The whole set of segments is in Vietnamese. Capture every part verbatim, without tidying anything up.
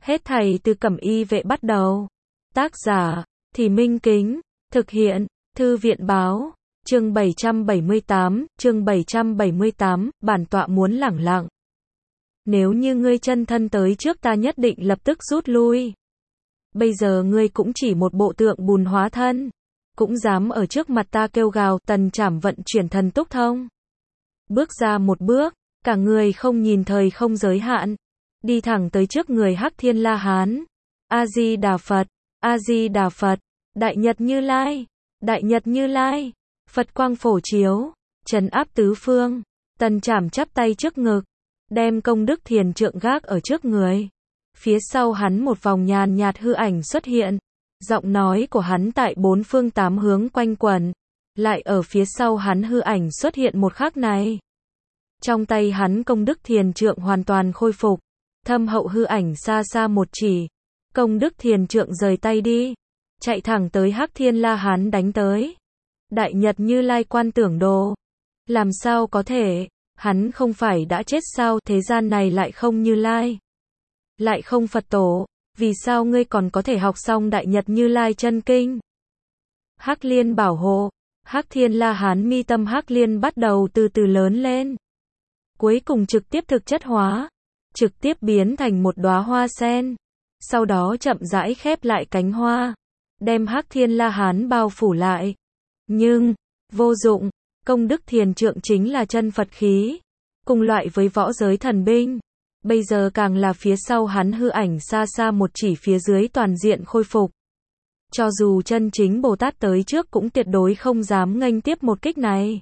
Hết thảy từ Cẩm Y Vệ bắt đầu. Tác giả, Thì Minh Kính, thực hiện, Thư viện báo, chương bảy trăm bảy mươi tám, chương bảy trăm bảy mươi tám, bản tọa muốn lẳng lặng. Nếu như ngươi chân thân tới trước ta nhất định lập tức rút lui. Bây giờ ngươi cũng chỉ một bộ tượng bùn hóa thân, cũng dám ở trước mặt ta kêu gào. Tần Trảm vận chuyển thần túc thông. Bước ra một bước, cả người không nhìn thời không giới hạn, đi thẳng tới trước người Hắc Thiên La Hán. A Di Đà Phật, A Di Đà Phật, Đại Nhật Như Lai, Đại Nhật Như Lai, Phật quang phổ chiếu, trấn áp tứ phương. Tần Trảm chắp tay trước ngực, đem công đức thiền trượng gác ở trước người. Phía sau hắn một vòng nhàn nhạt hư ảnh xuất hiện, giọng nói của hắn tại bốn phương tám hướng quanh quẩn. Lại ở phía sau hắn hư ảnh xuất hiện một khắc này, trong tay hắn công đức thiền trượng hoàn toàn khôi phục. Thâm hậu hư ảnh xa xa một chỉ, công đức thiền trượng rời tay đi, chạy thẳng tới Hắc Thiên La Hán đánh tới. Đại Nhật Như Lai Quan Tưởng Đồ, làm sao có thể, hắn không phải đã chết sao? Thế gian này lại không Như Lai, lại không Phật tổ, vì sao ngươi còn có thể học xong Đại Nhật Như Lai chân kinh? Hắc Liên bảo hộ, Hắc Thiên La Hán mi tâm Hắc Liên bắt đầu từ từ lớn lên, cuối cùng trực tiếp thực chất hóa, trực tiếp biến thành một đóa hoa sen, sau đó chậm rãi khép lại cánh hoa, đem Hắc Thiên La Hán bao phủ lại. Nhưng, vô dụng, công đức thiền trượng chính là chân Phật khí, cùng loại với võ giới thần binh. Bây giờ càng là phía sau hắn hư ảnh xa xa một chỉ phía dưới toàn diện khôi phục. Cho dù chân chính Bồ Tát tới trước cũng tuyệt đối không dám nghênh tiếp một kích này.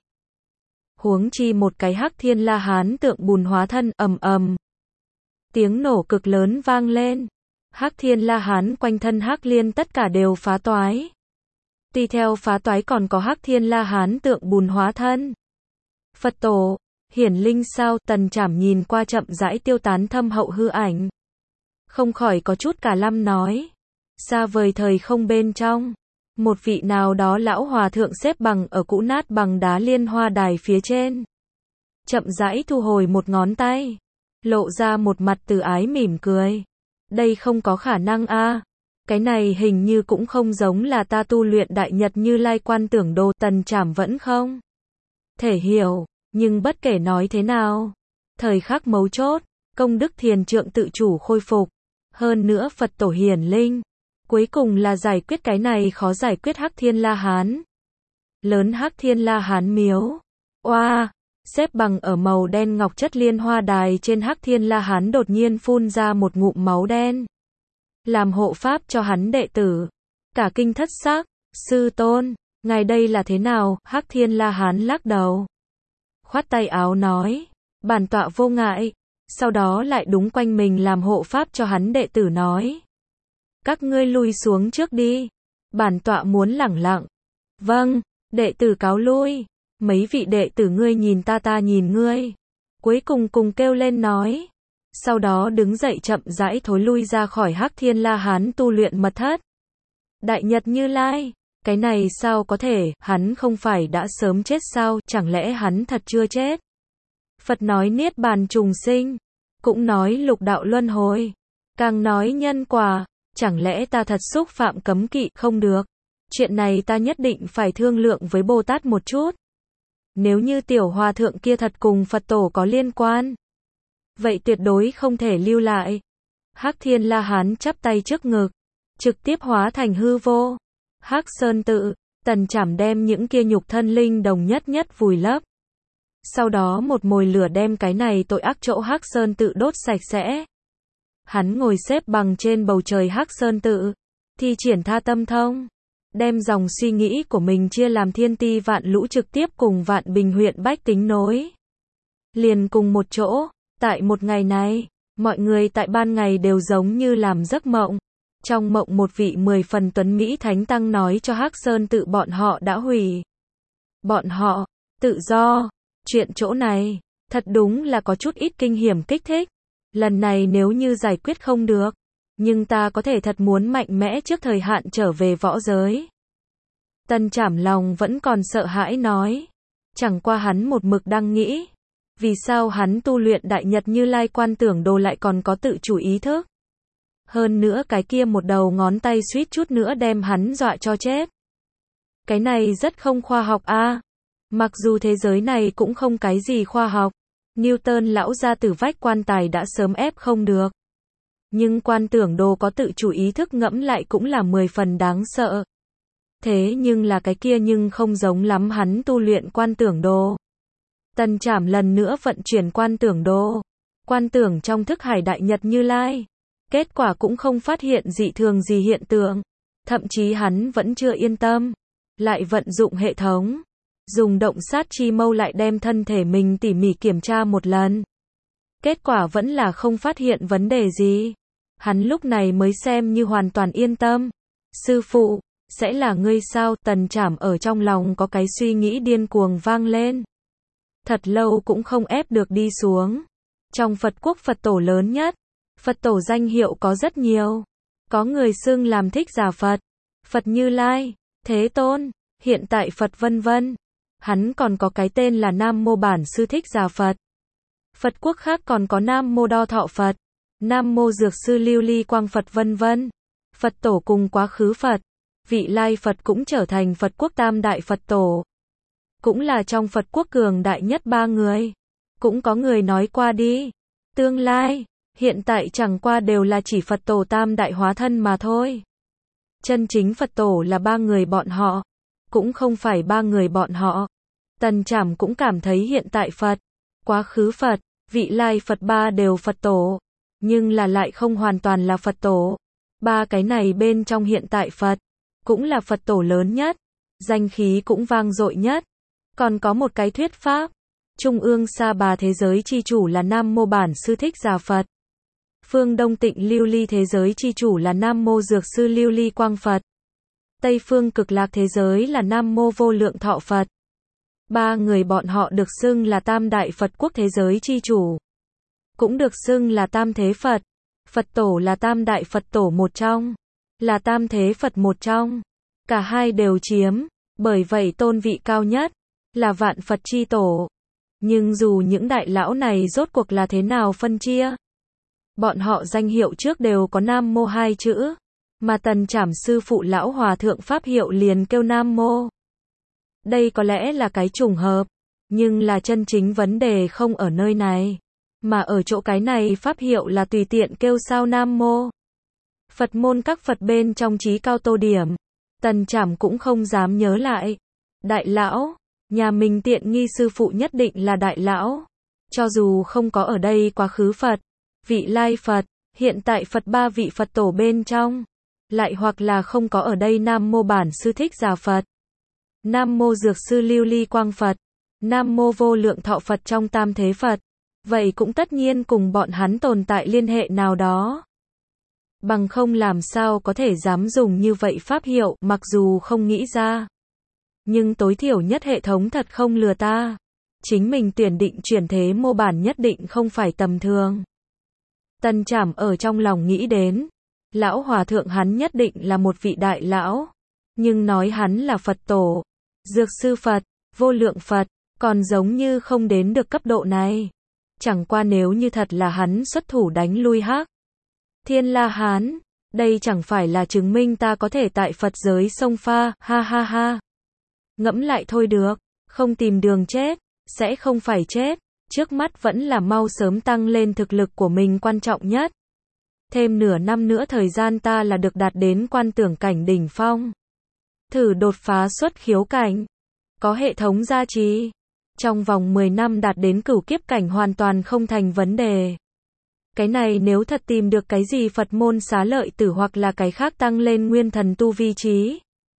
Huống chi một cái Hắc Thiên La Hán tượng bùn hóa thân. Ầm ầm. Tiếng nổ cực lớn vang lên. Hắc Thiên La Hán quanh thân Hắc Liên tất cả đều phá toái. Tùy theo phá toái còn có Hắc Thiên La Hán tượng bùn hóa thân. Phật tổ, hiển linh sao? Tần Trảm nhìn qua chậm rãi tiêu tán thâm hậu hư ảnh, không khỏi có chút cả lăm nói. Xa vời thời không bên trong, một vị nào đó lão hòa thượng xếp bằng ở cũ nát bằng đá liên hoa đài phía trên, chậm rãi thu hồi một ngón tay, lộ ra một mặt từ ái mỉm cười. Đây không có khả năng a, cái này hình như cũng không giống là ta tu luyện Đại Nhật Như Lai Quan Tưởng Đồ. Tần Trảm vẫn không thể hiểu, nhưng bất kể nói thế nào, thời khắc mấu chốt, công đức thiền trượng tự chủ khôi phục, hơn nữa Phật tổ hiển linh, cuối cùng là giải quyết cái này khó giải quyết Hắc Thiên La Hán. Lớn Hắc Thiên La Hán miếu, oa, xếp bằng ở màu đen ngọc chất liên hoa đài trên Hắc Thiên La Hán đột nhiên phun ra một ngụm máu đen, làm hộ pháp cho hắn đệ tử, cả kinh thất xác. Sư tôn, ngài đây là thế nào? Hắc Thiên La Hán lắc đầu, khoát tay áo nói, bản tọa vô ngại. Sau đó lại đúng quanh mình làm hộ pháp cho hắn đệ tử nói, các ngươi lui xuống trước đi, bản tọa muốn lẳng lặng. Vâng, đệ tử cáo lui. Mấy vị đệ tử ngươi nhìn ta ta nhìn ngươi, cuối cùng cùng kêu lên nói, sau đó đứng dậy chậm rãi thối lui ra khỏi Hắc Thiên La Hán tu luyện mật thất. Đại Nhật Như Lai, cái này sao có thể, hắn không phải đã sớm chết sao? Chẳng lẽ hắn thật chưa chết? Phật nói niết bàn trùng sinh, cũng nói lục đạo luân hồi, càng nói nhân quả, chẳng lẽ ta thật xúc phạm cấm kỵ? Không được, chuyện này ta nhất định phải thương lượng với Bồ Tát một chút. Nếu như tiểu hòa thượng kia thật cùng Phật tổ có liên quan, vậy tuyệt đối không thể lưu lại. Hắc Thiên La Hán chắp tay trước ngực, trực tiếp hóa thành hư vô. Hắc Sơn tự, Tần Trảm đem những kia nhục thân linh đồng nhất nhất vùi lấp. Sau đó một mồi lửa đem cái này tội ác chỗ Hắc Sơn tự đốt sạch sẽ. Hắn ngồi xếp bằng trên bầu trời Hắc Sơn tự, thi triển tha tâm thông, đem dòng suy nghĩ của mình chia làm thiên ti vạn lũ trực tiếp cùng vạn bình huyện bách tính nối liền cùng một chỗ. Tại một ngày này, mọi người tại ban ngày đều giống như làm giấc mộng. Trong mộng một vị mười phần tuấn Mỹ Thánh Tăng nói cho Hắc Sơn tự bọn họ đã hủy. Bọn họ, tự do. Chuyện chỗ này, thật đúng là có chút ít kinh hiểm kích thích. Lần này nếu như giải quyết không được, nhưng ta có thể thật muốn mạnh mẽ trước thời hạn trở về võ giới. Tần Trảm lòng vẫn còn sợ hãi nói. Chẳng qua hắn một mực đang nghĩ, vì sao hắn tu luyện Đại Nhật Như Lai Quan Tưởng Đồ lại còn có tự chủ ý thức. Hơn nữa cái kia một đầu ngón tay suýt chút nữa đem hắn dọa cho chết. Cái này rất không khoa học a. À. Mặc dù thế giới này cũng không cái gì khoa học. Newton lão gia tử vách quan tài đã sớm ép không được. Nhưng quan tưởng đồ có tự chủ ý thức ngẫm lại cũng là mười phần đáng sợ. Thế nhưng là cái kia nhưng không giống lắm hắn tu luyện quan tưởng đồ. Tần Trảm lần nữa vận chuyển quan tưởng đồ. Quan tưởng trong thức hải đại nhật Như Lai. Kết quả cũng không phát hiện dị thường gì hiện tượng. Thậm chí hắn vẫn chưa yên tâm. Lại vận dụng hệ thống. Dùng động sát chi mâu lại đem thân thể mình tỉ mỉ kiểm tra một lần. Kết quả vẫn là không phát hiện vấn đề gì. Hắn lúc này mới xem như hoàn toàn yên tâm. Sư phụ, sẽ là ngươi sao? Tần Trảm ở trong lòng có cái suy nghĩ điên cuồng vang lên. Thật lâu cũng không ép được đi xuống. Trong Phật quốc Phật tổ lớn nhất, Phật tổ danh hiệu có rất nhiều. Có người xưng làm Thích Giả Phật, Phật Như Lai, Thế Tôn, hiện tại Phật vân vân. Hắn còn có cái tên là Nam Mô Bản Sư Thích Giả Phật. Phật quốc khác còn có Nam Mô Đo Thọ Phật, Nam Mô Dược Sư Lưu Ly Quang Phật vân vân. Phật tổ cùng quá khứ Phật, vị lai Phật cũng trở thành Phật quốc tam đại Phật tổ. Cũng là trong Phật quốc cường đại nhất ba người. Cũng có người nói qua đi. Tương lai, hiện tại chẳng qua đều là chỉ Phật tổ tam đại hóa thân mà thôi. Chân chính Phật tổ là ba người bọn họ. Cũng không phải ba người bọn họ. Tần Trảm cũng cảm thấy hiện tại Phật, quá khứ Phật, vị lai Phật ba đều Phật tổ. Nhưng là lại không hoàn toàn là Phật tổ. Ba cái này bên trong hiện tại Phật, cũng là Phật tổ lớn nhất. Danh khí cũng vang dội nhất. Còn có một cái thuyết pháp. Trung ương Sa Bà thế giới chi chủ là Nam Mô Bản Sư Thích Giả Phật. Phương Đông Tịnh Lưu Ly thế giới chi chủ là Nam Mô Dược Sư Lưu Ly Quang Phật. Tây Phương Cực Lạc thế giới là Nam Mô Vô Lượng Thọ Phật. Ba người bọn họ được xưng là Tam Đại Phật Quốc thế giới chi chủ. Cũng được xưng là Tam Thế Phật. Phật tổ là Tam Đại Phật tổ một trong. Là Tam Thế Phật một trong. Cả hai đều chiếm. Bởi vậy tôn vị cao nhất là Vạn Phật chi tổ. Nhưng dù những đại lão này rốt cuộc là thế nào phân chia, bọn họ danh hiệu trước đều có Nam Mô hai chữ, mà Tần Trảm sư phụ lão hòa thượng pháp hiệu liền kêu Nam Mô. Đây có lẽ là cái trùng hợp, nhưng là chân chính vấn đề không ở nơi này, mà ở chỗ cái này pháp hiệu là tùy tiện kêu sao Nam Mô. Phật môn các Phật bên trong trí cao tô điểm, Tần Trảm cũng không dám nhớ lại. Đại lão, nhà mình tiện nghi sư phụ nhất định là đại lão. Cho dù không có ở đây quá khứ Phật, vị lai Phật, hiện tại Phật ba vị Phật tổ bên trong, lại hoặc là không có ở đây Nam Mô Bản Sư Thích Giả Phật, Nam Mô Dược Sư Lưu Ly Quang Phật, Nam Mô Vô Lượng Thọ Phật trong Tam Thế Phật, vậy cũng tất nhiên cùng bọn hắn tồn tại liên hệ nào đó. Bằng không làm sao có thể dám dùng như vậy pháp hiệu, mặc dù không nghĩ ra. Nhưng tối thiểu nhất hệ thống thật không lừa ta. Chính mình tuyển định chuyển thế mô bản nhất định không phải tầm thường. Tần Trảm ở trong lòng nghĩ đến. Lão hòa thượng hắn nhất định là một vị đại lão. Nhưng nói hắn là Phật tổ, Dược Sư Phật, Vô Lượng Phật, còn giống như không đến được cấp độ này. Chẳng qua nếu như thật là hắn xuất thủ đánh lui Hắc Thiên La Hán, đây chẳng phải là chứng minh ta có thể tại Phật giới xông pha, ha ha ha. Ngẫm lại thôi được, không tìm đường chết, sẽ không phải chết, trước mắt vẫn là mau sớm tăng lên thực lực của mình quan trọng nhất. Thêm nửa năm nữa thời gian ta là được đạt đến quan tưởng cảnh đỉnh phong. Thử đột phá xuất khiếu cảnh, có hệ thống gia trì. Trong vòng mười năm đạt đến cửu kiếp cảnh hoàn toàn không thành vấn đề. Cái này nếu thật tìm được cái gì Phật môn xá lợi tử hoặc là cái khác tăng lên nguyên thần tu vi trí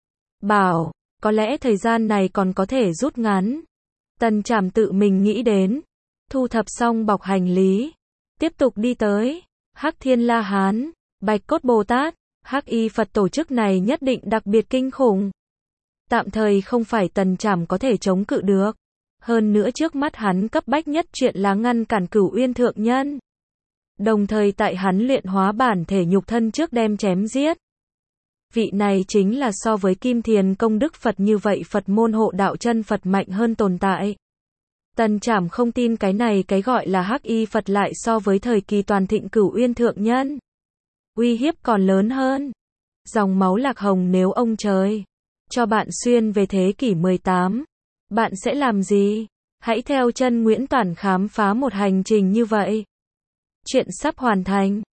bảo, có lẽ thời gian này còn có thể rút ngắn. Tần Trảm tự mình nghĩ đến. Thu thập xong bọc hành lý. Tiếp tục đi tới. Hắc Thiên La Hán, Bạch Cốt Bồ Tát, Hắc Y Phật tổ chức này nhất định đặc biệt kinh khủng. Tạm thời không phải Tần Trảm có thể chống cự được. Hơn nữa trước mắt hắn cấp bách nhất chuyện là ngăn cản Cửu Uyên Thượng Nhân. Đồng thời tại hắn luyện hóa bản thể nhục thân trước đem chém giết. Vị này chính là so với Kim Thiền Công Đức Phật như vậy Phật môn hộ đạo chân Phật mạnh hơn tồn tại. Tần Trảm không tin cái này cái gọi là Hắc Y Phật lại so với thời kỳ toàn thịnh Cửu Uyên Thượng Nhân. Uy hiếp còn lớn hơn. Dòng máu Lạc Hồng nếu ông trời cho bạn xuyên về thế kỷ mười tám, bạn sẽ làm gì? Hãy theo chân Nguyễn Toản khám phá một hành trình như vậy. Chuyện sắp hoàn thành.